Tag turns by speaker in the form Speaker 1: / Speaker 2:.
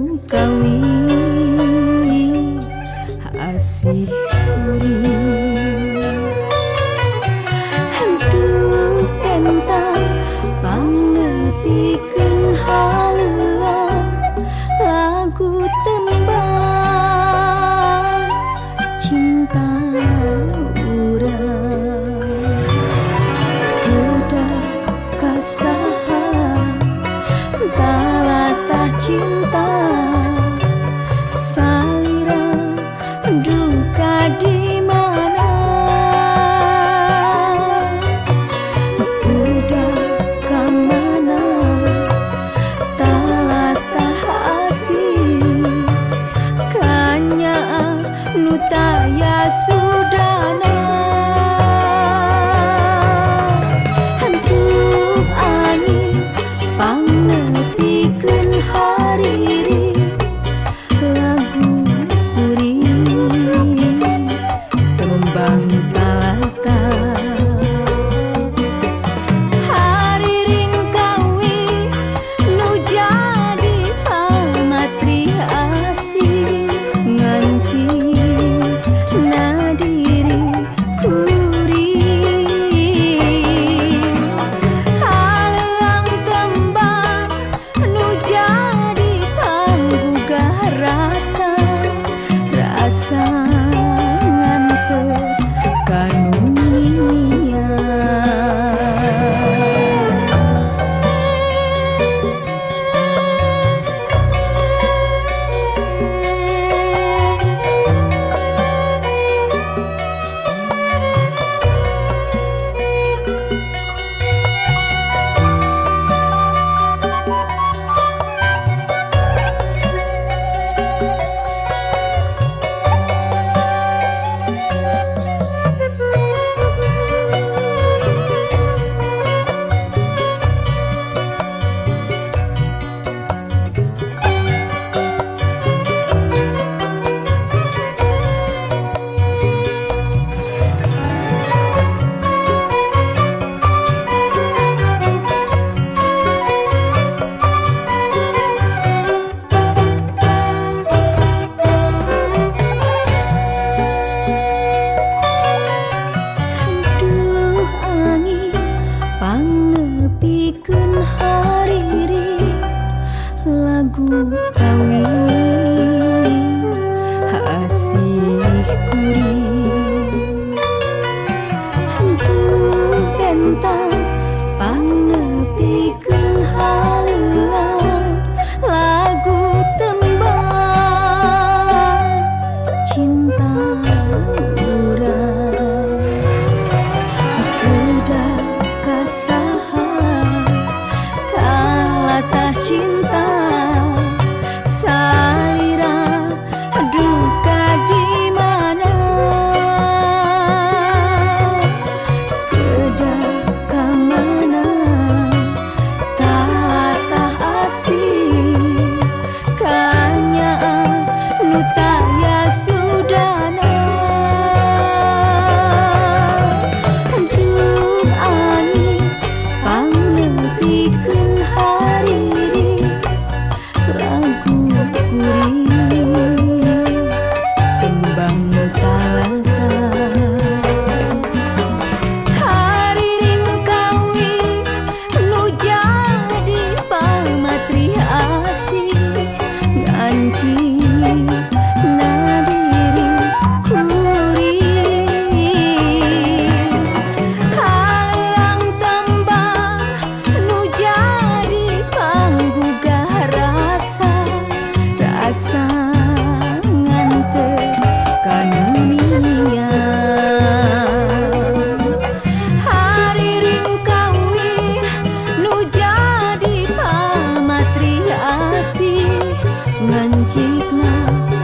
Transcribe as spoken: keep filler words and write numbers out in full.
Speaker 1: kawi asih kuring hantu pentang pangnepikeun haleuang lagu tembang cinta urang kedah kasaha talatah cinta salira duka di mana kedah ka mana talatah asih kanya nu taya sudana hantu ani pangnepikeun hariri lagu kuring tembang talata hariring kawi nu jadi pamatri asih nganci nadiri kuring haleuang tembang nu jadi panggugah rasa rasa nganter kanunia pangnepikeun hariri lagu kawi asih kuring hantu pentang pangnepikeun haleuang lagu tembang cinta urang kedah kasaha talatah cinta salira duka di mana kedah ka mana talatah asih kanya nu taya sudana hantu ani pangnepikeun hariri lagu kuring tembang talata hariring kawi nu jadi pamatri asih nganci nadiri kuring haleuang tembang nu jadi panggugah rasa rasa nganter kanunia hariring kawi nu jadi pamatri asih ngancikna